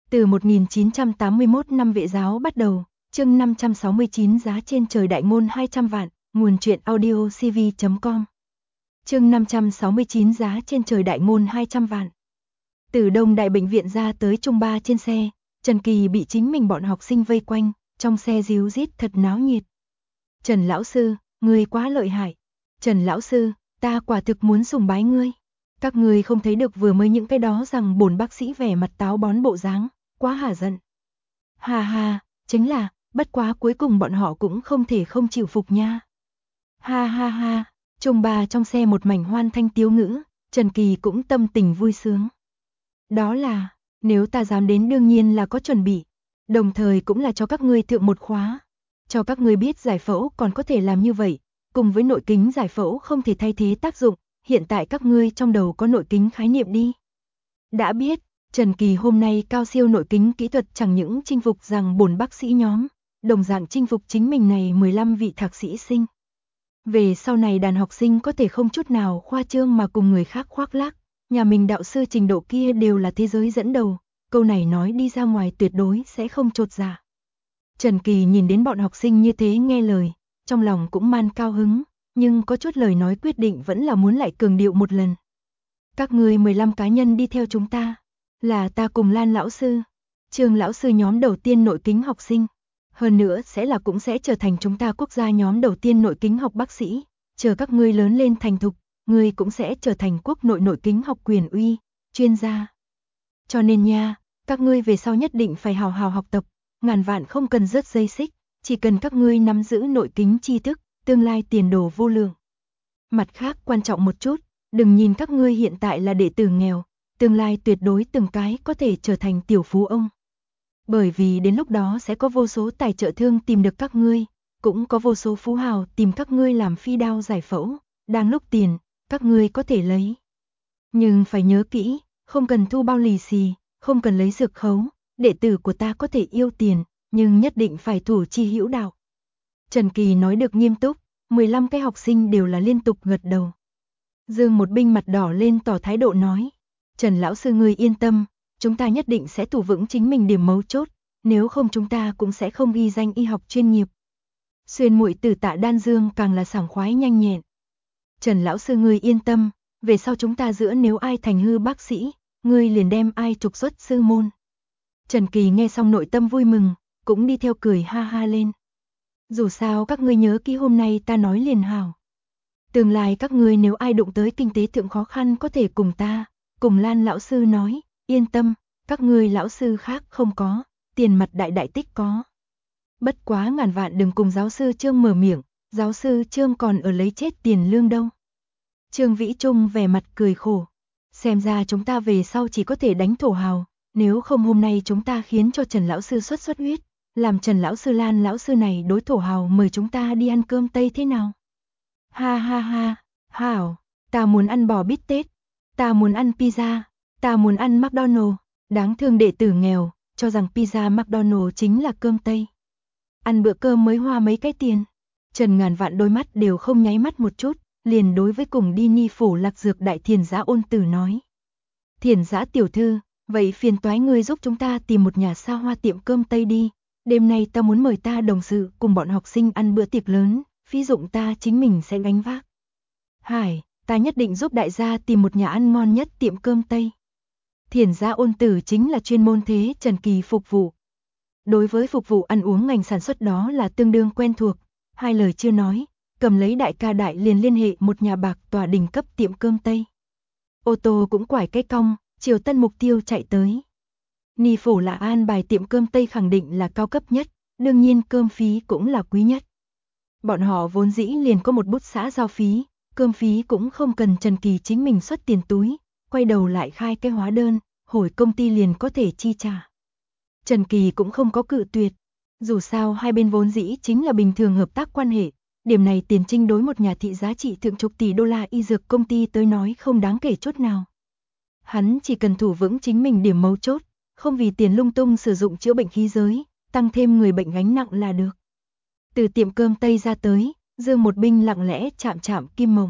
Từ 1981 năm Vệ giáo bắt đầu, chương 569 giá trên trời đại ngôn 200 vạn, nguồn truyện audio cv.com. Chương 569 giá trên trời đại ngôn 200 vạn. Từ Đông Đại bệnh viện ra tới Trung Ba trên xe, Trần Kỳ bị chính mình bọn học sinh vây quanh, trong xe ríu rít thật náo nhiệt. Trần lão sư, ngươi quá lợi hại. Trần lão sư, ta quả thực muốn sùng bái ngươi. Các ngươi không thấy được vừa mới những cái đó rằng bổn bác sĩ vẻ mặt táo bón bộ dáng, quá hả giận. Hà hà, chính là, bất quá cuối cùng bọn họ cũng không thể không chịu phục nha. Ha ha ha, Trung Ba trong xe một mảnh hoan thanh tiếu ngữ, Trần Kỳ cũng tâm tình vui sướng. Đó là, nếu ta dám đến đương nhiên là có chuẩn bị, đồng thời cũng là cho các ngươi thượng một khóa. Cho các ngươi biết giải phẫu còn có thể làm như vậy, cùng với nội kính giải phẫu không thể thay thế tác dụng, hiện tại các ngươi trong đầu có nội kính khái niệm đi. Đã biết, Trần Kỳ hôm nay cao siêu nội kính kỹ thuật chẳng những chinh phục rằng bổn bác sĩ nhóm, đồng dạng chinh phục chính mình này 15 vị thạc sĩ sinh. Về sau này đàn học sinh có thể không chút nào khoa trương mà cùng người khác khoác lác, nhà mình đạo sư trình độ kia đều là thế giới dẫn đầu, câu này nói đi ra ngoài tuyệt đối sẽ không chột dạ. Trần Kỳ nhìn đến bọn học sinh như thế nghe lời, trong lòng cũng man cao hứng, nhưng có chút lời nói quyết định vẫn là muốn lại cường điệu một lần. Các ngươi 15 cá nhân đi theo chúng ta, là ta cùng Lan lão sư, Trương lão sư nhóm đầu tiên nội kính học sinh, hơn nữa cũng sẽ trở thành chúng ta quốc gia nhóm đầu tiên nội kính học bác sĩ, chờ các ngươi lớn lên thành thục, ngươi cũng sẽ trở thành quốc nội nội kính học quyền uy, chuyên gia. Cho nên nha, các ngươi về sau nhất định phải hào hào học tập, ngàn vạn không cần rớt dây xích, chỉ cần các ngươi nắm giữ nội kính tri thức, tương lai tiền đồ vô lượng. Mặt khác quan trọng một chút, đừng nhìn các ngươi hiện tại là đệ tử nghèo, tương lai tuyệt đối từng cái có thể trở thành tiểu phú ông. Bởi vì đến lúc đó sẽ có vô số tài trợ thương tìm được các ngươi, cũng có vô số phú hào tìm các ngươi làm phi đao giải phẫu, đang lúc tiền, các ngươi có thể lấy. Nhưng phải nhớ kỹ, không cần thu bao lì xì, không cần lấy dược khấu, đệ tử của ta có thể yêu tiền, nhưng nhất định phải thủ chi hữu đạo. Trần Kỳ nói được nghiêm túc, 15 cái học sinh đều là liên tục gật đầu. Dương một binh mặt đỏ lên tỏ thái độ nói, Trần lão sư ngươi yên tâm, chúng ta nhất định sẽ thủ vững chính mình điểm mấu chốt, nếu không chúng ta cũng sẽ không ghi danh y học chuyên nghiệp. Xuyên muội tử Tạ Đan Dương càng là sảng khoái nhanh nhẹn. Trần lão sư ngươi yên tâm, về sau chúng ta giữa nếu ai thành hư bác sĩ, ngươi liền đem ai trục xuất sư môn. Trần Kỳ nghe xong nội tâm vui mừng, cũng đi theo cười ha ha lên. Dù sao các ngươi nhớ kỹ hôm nay ta nói liền hảo. Tương lai các ngươi nếu ai đụng tới kinh tế thượng khó khăn có thể cùng ta, cùng Lan lão sư nói, yên tâm, các ngươi lão sư khác không có, tiền mặt đại đại tích có. Bất quá ngàn vạn đừng cùng giáo sư Trương mở miệng, giáo sư Trương còn ở lấy chết tiền lương đâu. Trương Vĩ Trung vẻ mặt cười khổ, xem ra chúng ta về sau chỉ có thể đánh thổ hào, nếu không hôm nay chúng ta khiến cho Trần lão sư xuất huyết, làm Trần lão sư Lan lão sư này đối thổ hào mời chúng ta đi ăn cơm Tây thế nào? Ha ha ha, hảo, ta muốn ăn bò bít tết, ta muốn ăn pizza, ta muốn ăn McDonald, đáng thương đệ tử nghèo, cho rằng pizza McDonald chính là cơm Tây. Ăn bữa cơm mới hoa mấy cái tiền. Trần ngàn vạn đôi mắt đều không nháy mắt một chút, liền đối với cùng đi ni phủ lạc dược đại Thiền Giã ôn tử nói. Thiền Giã tiểu thư, vậy phiền toái ngươi giúp chúng ta tìm một nhà xa hoa tiệm cơm Tây đi, đêm nay ta muốn mời ta đồng sự cùng bọn học sinh ăn bữa tiệc lớn, phí dụng ta chính mình sẽ gánh vác. Hải, ta nhất định giúp đại gia tìm một nhà ăn ngon nhất tiệm cơm Tây. Thiền Giã ôn tử chính là chuyên môn thế Trần Kỳ phục vụ. Đối với phục vụ ăn uống ngành sản xuất đó là tương đương quen thuộc, hai lời chưa nói, cầm lấy đại ca đại liền liên hệ một nhà bạc tòa đỉnh cấp tiệm cơm Tây. Ô tô cũng quải cái cong, chiều tân mục tiêu chạy tới. Ni phủ là an bài tiệm cơm Tây khẳng định là cao cấp nhất, đương nhiên cơm phí cũng là quý nhất. Bọn họ vốn dĩ liền có một bút xã giao phí, cơm phí cũng không cần Trần Kỳ chính mình xuất tiền túi, quay đầu lại khai cái hóa đơn, hồi công ty liền có thể chi trả. Trần Kỳ cũng không có cự tuyệt, dù sao hai bên vốn dĩ chính là bình thường hợp tác quan hệ, điểm này tiền trinh đối một nhà thị giá trị thượng chục tỷ đô la y dược công ty tới nói không đáng kể chút nào. Hắn chỉ cần thủ vững chính mình điểm mấu chốt, không vì tiền lung tung sử dụng chữa bệnh khí giới, tăng thêm người bệnh gánh nặng là được. Từ tiệm cơm Tây ra tới, Dương một binh lặng lẽ chạm Kim Mộng.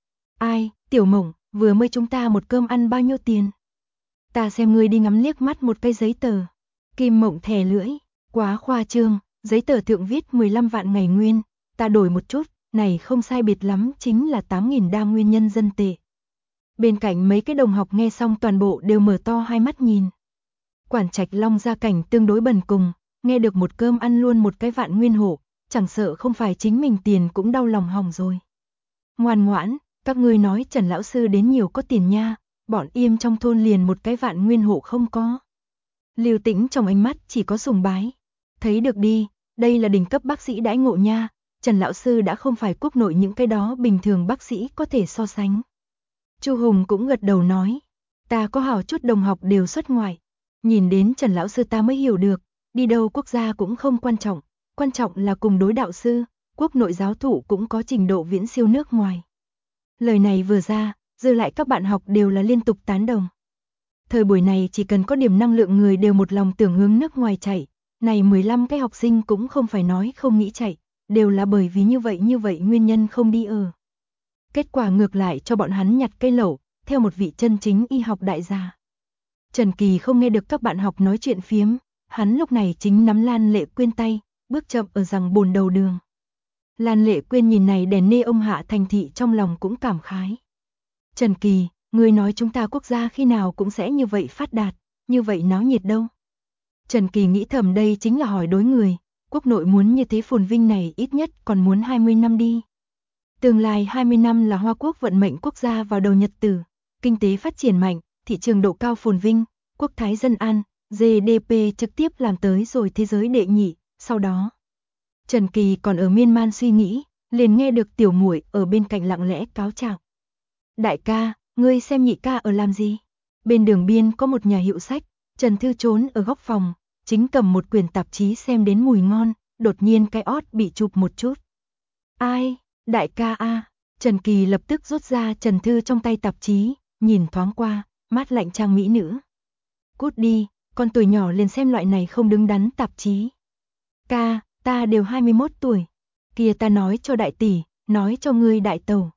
Ai, Tiểu Mộng, vừa mới chúng ta một cơm ăn bao nhiêu tiền? Ta xem ngươi đi ngắm liếc mắt một cái giấy tờ, Kim Mộng thè lưỡi, quá khoa trương, giấy tờ thượng viết 15 vạn ngày nguyên, ta đổi một chút, này không sai biệt lắm chính là 8.000 đa nguyên nhân dân tệ. Bên cạnh mấy cái đồng học nghe xong toàn bộ đều mở to hai mắt nhìn. Quản Trạch Long gia cảnh tương đối bần cùng, nghe được một cơm ăn luôn một cái vạn nguyên hộ, chẳng sợ không phải chính mình tiền cũng đau lòng hỏng rồi. Ngoan ngoãn, các ngươi nói Trần lão sư đến nhiều có tiền nha, bọn im trong thôn liền một cái vạn nguyên hộ không có. Lưu Tĩnh trong ánh mắt chỉ có sùng bái. Thấy được đi, đây là đỉnh cấp bác sĩ đãi ngộ nha, Trần lão sư đã không phải quốc nội những cái đó bình thường bác sĩ có thể so sánh. Chu Hùng cũng gật đầu nói, ta có hảo chút đồng học đều xuất ngoại. Nhìn đến Trần lão sư ta mới hiểu được, đi đâu quốc gia cũng không quan trọng là cùng đối đạo sư, quốc nội giáo thụ cũng có trình độ viễn siêu nước ngoài. Lời này vừa ra, dư lại các bạn học đều là liên tục tán đồng. Thời buổi này chỉ cần có điểm năng lượng người đều một lòng tưởng hướng nước ngoài chạy, này 15 cái học sinh cũng không phải nói không nghĩ chạy, đều là bởi vì như vậy nguyên nhân không đi ở. Kết quả ngược lại cho bọn hắn nhặt cây lẩu, theo một vị chân chính y học đại gia. Trần Kỳ không nghe được các bạn học nói chuyện phiếm, hắn lúc này chính nắm Lan Lệ Quyên tay, bước chậm ở rằng bồn đầu đường. Lan Lệ Quyên nhìn này đèn nê ông hạ thành thị trong lòng cũng cảm khái. Trần Kỳ, ngươi nói chúng ta quốc gia khi nào cũng sẽ như vậy phát đạt, như vậy náo nhiệt đâu. Trần Kỳ nghĩ thầm đây chính là hỏi đối người, quốc nội muốn như thế phồn vinh này ít nhất còn muốn 20 năm đi. Tương lai 20 năm là Hoa Quốc vận mệnh quốc gia vào đầu nhật tử, kinh tế phát triển mạnh, thị trường độ cao phồn vinh, quốc thái dân an, GDP trực tiếp làm tới rồi thế giới đệ nhị, sau đó. Trần Kỳ còn ở miên man suy nghĩ, liền nghe được tiểu muội ở bên cạnh lặng lẽ cáo trạng. Đại ca, ngươi xem nhị ca ở làm gì? Bên đường biên có một nhà hiệu sách, Trần Thư trốn ở góc phòng, chính cầm một quyển tạp chí xem đến mùi ngon, đột nhiên cái ót bị chụp một chút. Ai? Đại ca a, Trần Kỳ lập tức rút ra Trần Thư trong tay tạp chí, nhìn thoáng qua, mát lạnh trang mỹ nữ. Cút đi, con tuổi nhỏ liền xem loại này không đứng đắn tạp chí. Ca, ta đều 21 tuổi. Kia ta nói cho đại tỷ, nói cho ngươi đại tẩu.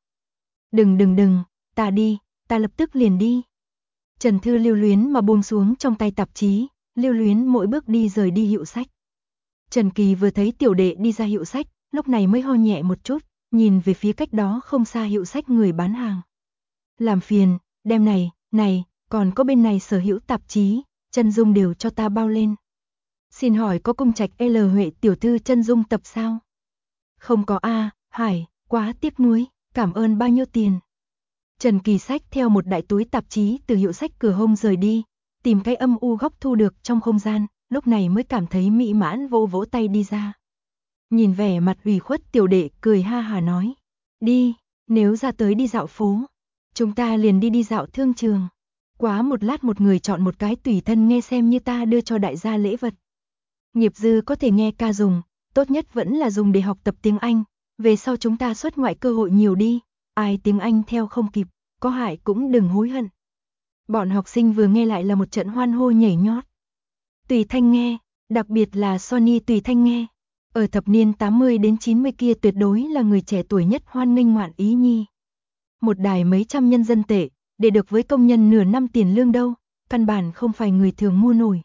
Đừng, ta đi, ta lập tức liền đi. Trần Thư lưu luyến mà buông xuống trong tay tạp chí, lưu luyến mỗi bước đi rời đi hiệu sách. Trần Kỳ vừa thấy tiểu đệ đi ra hiệu sách, lúc này mới ho nhẹ một chút, nhìn về phía cách đó không xa hiệu sách người bán hàng. Làm phiền, đem này, còn có bên này sở hữu tạp chí, chân dung đều cho ta bao lên. Xin hỏi có cung trạch L Huệ tiểu thư chân dung tập sao? Không có a, Hải, quá tiếc nuối, cảm ơn bao nhiêu tiền. Trần Kỳ xách theo một đại túi tạp chí từ hiệu sách cửa hông rời đi, tìm cái âm u góc thu được trong không gian, lúc này mới cảm thấy mỹ mãn vỗ tay đi ra. Nhìn vẻ mặt ủy khuất tiểu đệ cười ha hà nói, đi, nếu ra tới đi dạo phố, chúng ta liền đi dạo thương trường. Quá một lát một người chọn một cái tùy thân nghe xem như ta đưa cho đại gia lễ vật. Nghiệp dư có thể nghe ca dùng, tốt nhất vẫn là dùng để học tập tiếng Anh, về sau chúng ta xuất ngoại cơ hội nhiều đi, ai tiếng Anh theo không kịp, có hại cũng đừng hối hận. Bọn học sinh vừa nghe lại là một trận hoan hô nhảy nhót. Tùy thanh nghe, đặc biệt là Sony tùy thanh nghe, ở thập niên 80 đến 90 kia tuyệt đối là người trẻ tuổi nhất hoan nghênh ngoạn ý nhi. Một đài mấy trăm nhân dân tệ, để được với công nhân nửa năm tiền lương đâu, căn bản không phải người thường mua nổi.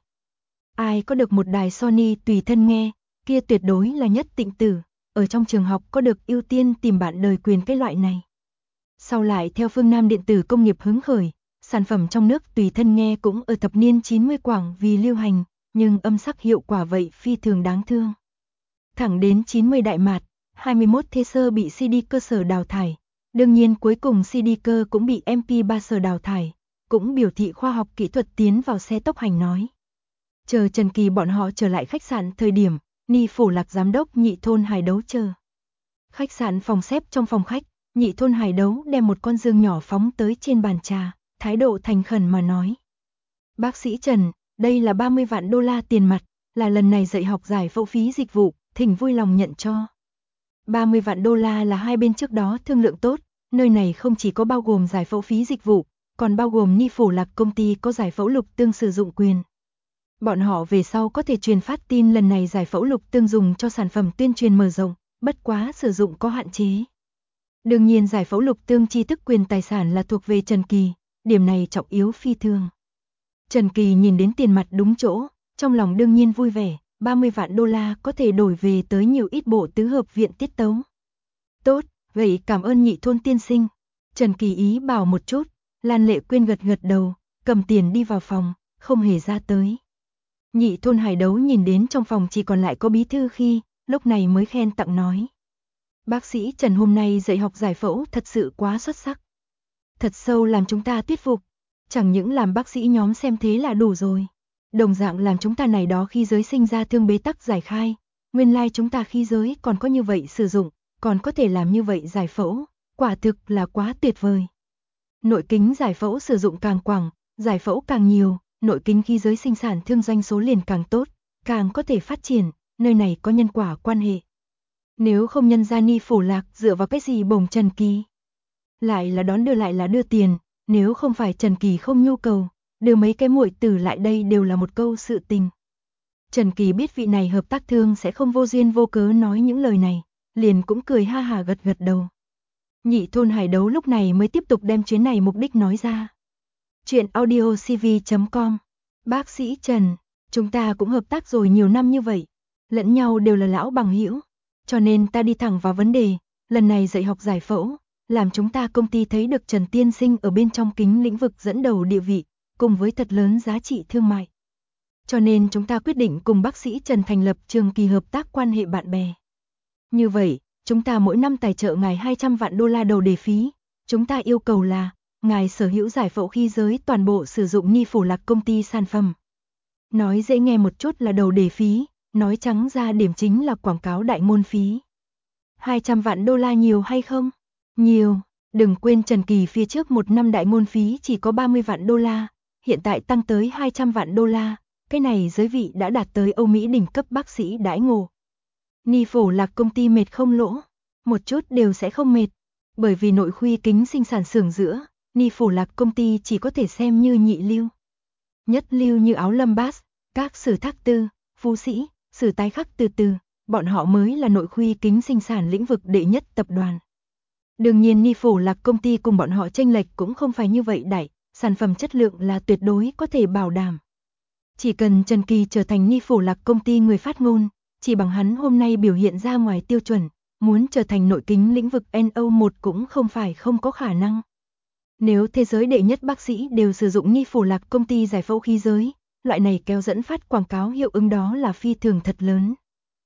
Ai có được một đài Sony tùy thân nghe, kia tuyệt đối là nhất tịnh tử, ở trong trường học có được ưu tiên tìm bạn đời quyền cái loại này. Sau lại theo phương Nam điện tử công nghiệp hứng khởi, sản phẩm trong nước tùy thân nghe cũng ở thập niên 90 quảng vì lưu hành, nhưng âm sắc hiệu quả vậy phi thường đáng thương. Thẳng đến 90 đại mạt, 21 thế sơ bị CD cơ sở đào thải, đương nhiên cuối cùng CD cơ cũng bị MP3 sở đào thải, cũng biểu thị khoa học kỹ thuật tiến vào xe tốc hành nói. Chờ Trần Kỳ bọn họ trở lại khách sạn thời điểm, Ni Phổ Lạc giám đốc Nhị Thôn Hải Đấu chờ. Khách sạn phòng xếp trong phòng khách, Nhị Thôn Hải Đấu đem một con dương nhỏ phóng tới trên bàn trà, thái độ thành khẩn mà nói. Bác sĩ Trần, đây là 30 vạn đô la tiền mặt, là lần này dạy học giải phẫu phí dịch vụ, thỉnh vui lòng nhận cho. 30 vạn đô la là hai bên trước đó thương lượng tốt, nơi này không chỉ có bao gồm giải phẫu phí dịch vụ, còn bao gồm Ni Phổ Lạc công ty có giải phẫu lục tương sử dụng quyền. Bọn họ về sau có thể truyền phát tin lần này giải phẫu lục tương dùng cho sản phẩm tuyên truyền mở rộng, bất quá sử dụng có hạn chế. Đương nhiên giải phẫu lục tương tri thức quyền tài sản là thuộc về Trần Kỳ, điểm này trọng yếu phi thường. Trần Kỳ nhìn đến tiền mặt đúng chỗ, Trong lòng đương nhiên vui vẻ, 30 vạn đô la có thể đổi về tới nhiều ít bộ tứ hợp viện tiết tấu. Tốt, vậy cảm ơn Nhị Thôn tiên sinh. Trần Kỳ ý bảo một chút, Lan Lệ Quyên gật gật đầu, cầm tiền đi vào phòng, không hề ra tới. Nhị Thôn Hải Đấu nhìn đến trong phòng chỉ còn lại có bí thư khi, lúc này mới khen tặng nói. Bác sĩ Trần hôm nay dạy học giải phẫu thật sự quá xuất sắc. Thật sâu làm chúng ta thuyết phục, chẳng những làm bác sĩ nhóm xem thế là đủ rồi. Đồng dạng làm chúng ta này đó khi giới sinh ra thương bế tắc giải khai, nguyên lai chúng ta khi giới còn có như vậy sử dụng, còn có thể làm như vậy giải phẫu, quả thực là quá tuyệt vời. Nội kính giải phẫu sử dụng càng quảng, giải phẫu càng nhiều, nội kính khi giới sinh sản thương doanh số liền càng tốt, càng có thể phát triển, nơi này có nhân quả quan hệ. Nếu không nhân ra Ni Phủ Lạc dựa vào cái gì bổng Trần Kỳ? Lại là đón đưa lại là đưa tiền, nếu không phải Trần Kỳ không nhu cầu, đưa mấy cái muội tử lại đây đều là một câu sự tình. Trần Kỳ biết vị này hợp tác thương sẽ không vô duyên vô cớ nói những lời này, liền cũng cười ha hà gật gật đầu. Nhị Thôn Hải Đấu lúc này mới tiếp tục đem chuyến này mục đích nói ra. Chuyện audiocv.com. Bác sĩ Trần, chúng ta cũng hợp tác rồi nhiều năm như vậy, lẫn nhau đều là lão bằng hữu, cho nên ta đi thẳng vào vấn đề, lần này dạy học giải phẫu, làm chúng ta công ty thấy được Trần tiên sinh ở bên trong kính lĩnh vực dẫn đầu địa vị, cùng với thật lớn giá trị thương mại. Cho nên chúng ta quyết định cùng bác sĩ Trần thành lập trường kỳ hợp tác quan hệ bạn bè. Như vậy, chúng ta mỗi năm tài trợ ngài 200 vạn đô la đầu đề phí, chúng ta yêu cầu là ngài sở hữu giải phẫu khi giới toàn bộ sử dụng Ni Phủ Lạc công ty sản phẩm. Nói dễ nghe một chút là đầu đề phí, nói trắng ra điểm chính là quảng cáo đại ngôn phí. 200 vạn đô la nhiều hay không? Nhiều, đừng quên Trần Kỳ phía trước một năm đại ngôn phí chỉ có 30 vạn đô la, hiện tại tăng tới 200 vạn đô la, cái này giới vị đã đạt tới Âu Mỹ đỉnh cấp bác sĩ đãi ngộ. Ni Phủ Lạc công ty mệt không lỗ, một chút đều sẽ không mệt, bởi vì nội khuy kính sinh sản xưởng giữa, Ni Phủ Lạc công ty chỉ có thể xem như nhị lưu. Nhất lưu như Áo Lâm Bass, các Sử Thác Tư, Phú Sĩ, Sử Tái Khắc từ từ, bọn họ mới là nội khuy kính sinh sản lĩnh vực đệ nhất tập đoàn. Đương nhiên Ni Phủ Lạc công ty cùng bọn họ chênh lệch cũng không phải như vậy đại, sản phẩm chất lượng là tuyệt đối có thể bảo đảm. Chỉ cần Trần Kỳ trở thành Ni Phủ Lạc công ty người phát ngôn, chỉ bằng hắn hôm nay biểu hiện ra ngoài tiêu chuẩn, muốn trở thành nội kính lĩnh vực NO1 cũng không phải không có khả năng. Nếu thế giới đệ nhất bác sĩ đều sử dụng Ni Phủ Lạc công ty giải phẫu khí giới, loại này kéo dẫn phát quảng cáo hiệu ứng đó là phi thường thật lớn.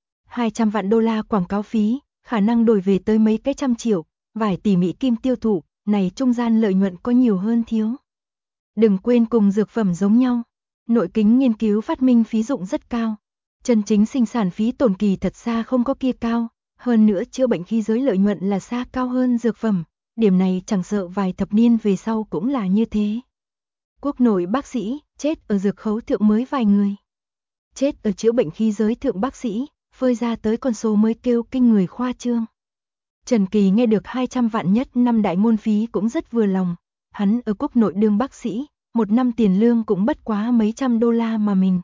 200 vạn đô la quảng cáo phí, khả năng đổi về tới mấy cái trăm triệu, vài tỷ Mỹ kim tiêu thụ, này trung gian lợi nhuận có nhiều hơn thiếu. Đừng quên cùng dược phẩm giống nhau, nội kính nghiên cứu phát minh phí dụng rất cao. Chân chính sinh sản phí tổn kỳ thật xa không có kia cao, hơn nữa chữa bệnh khí giới lợi nhuận là xa cao hơn dược phẩm, điểm này chẳng sợ vài thập niên về sau cũng là như thế. Quốc nội bác sĩ, chết ở dược khấu thượng mới vài người. Chết ở chữa bệnh khí giới thượng bác sĩ, phơi ra tới con số mới kêu kinh người khoa trương. Trần Kỳ nghe được 200 vạn nhất năm đại ngôn phí cũng rất vừa lòng, hắn ở quốc nội đương bác sĩ, một năm tiền lương cũng bất quá mấy trăm đô la mà mình.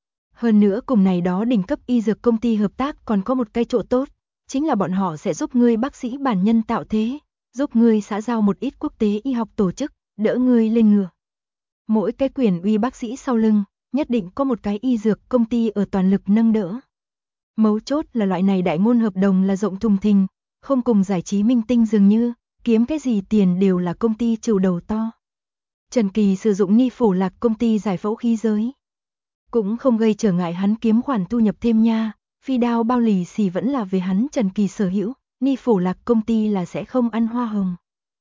Hơn nữa cùng này đó đỉnh cấp y dược công ty hợp tác còn có một cái chỗ tốt, chính là bọn họ sẽ giúp ngươi bác sĩ bản nhân tạo thế, giúp ngươi xã giao một ít quốc tế y học tổ chức, đỡ ngươi lên ngựa. Mỗi cái quyền uy bác sĩ sau lưng, nhất định có một cái y dược công ty ở toàn lực nâng đỡ. Mấu chốt là loại này đại ngôn hợp đồng là rộng thùng thình, không cùng giải trí minh tinh dường như, kiếm cái gì tiền đều là công ty chủ đầu to. Trần Kỳ sử dụng Ni Phủ Lạc công ty giải phẫu khí giới. Cũng không gây trở ngại hắn kiếm khoản thu nhập thêm nha, phi đao bao lì xì vẫn là về hắn Trần Kỳ sở hữu, Ni Phủ Lạc công ty là sẽ không ăn hoa hồng.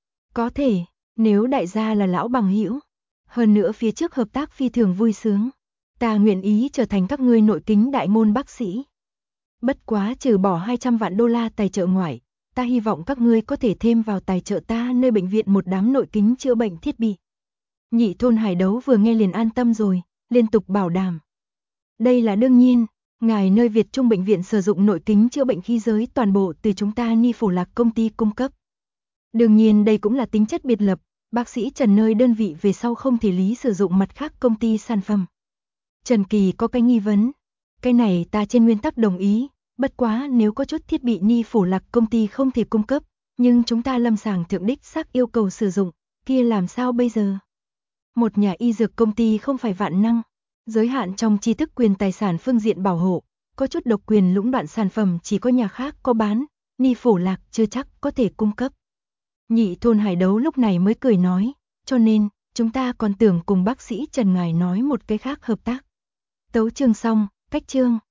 Có thể, nếu đại gia là lão bằng hữu, hơn nữa phía trước hợp tác phi thường vui sướng, ta nguyện ý trở thành các ngươi nội kính đại ngôn bác sĩ. Bất quá trừ bỏ 200 vạn đô la tài trợ ngoại, ta hy vọng các ngươi có thể thêm vào tài trợ ta nơi bệnh viện một đám nội kính chữa bệnh thiết bị. Nhị Thôn Hải Đấu vừa nghe liền an tâm rồi, liên tục bảo đảm. Đây là đương nhiên, ngài nơi Việt Trung bệnh viện sử dụng nội kính chữa bệnh khí giới toàn bộ từ chúng ta Ni Phủ Lạc công ty cung cấp. Đương nhiên đây cũng là tính chất biệt lập, bác sĩ Trần nơi đơn vị về sau không thể lý sử dụng mặt khác công ty sản phẩm. Trần Kỳ có cái nghi vấn, cái này ta trên nguyên tắc đồng ý, bất quá nếu có chút thiết bị Ni Phủ Lạc công ty không thể cung cấp, nhưng chúng ta lâm sàng thượng đích xác yêu cầu sử dụng, kia làm sao bây giờ? Một nhà y dược công ty không phải vạn năng, Giới hạn trong tri thức quyền tài sản phương diện bảo hộ, có chút độc quyền lũng đoạn sản phẩm chỉ có nhà khác có bán, Ni Phổ Lạc chưa chắc có thể cung cấp. Nhị thôn Hải Đấu lúc này mới cười nói, cho nên, chúng ta còn tưởng cùng bác sĩ Trần ngài nói một cái khác hợp tác. Tấu chương xong, cách chương.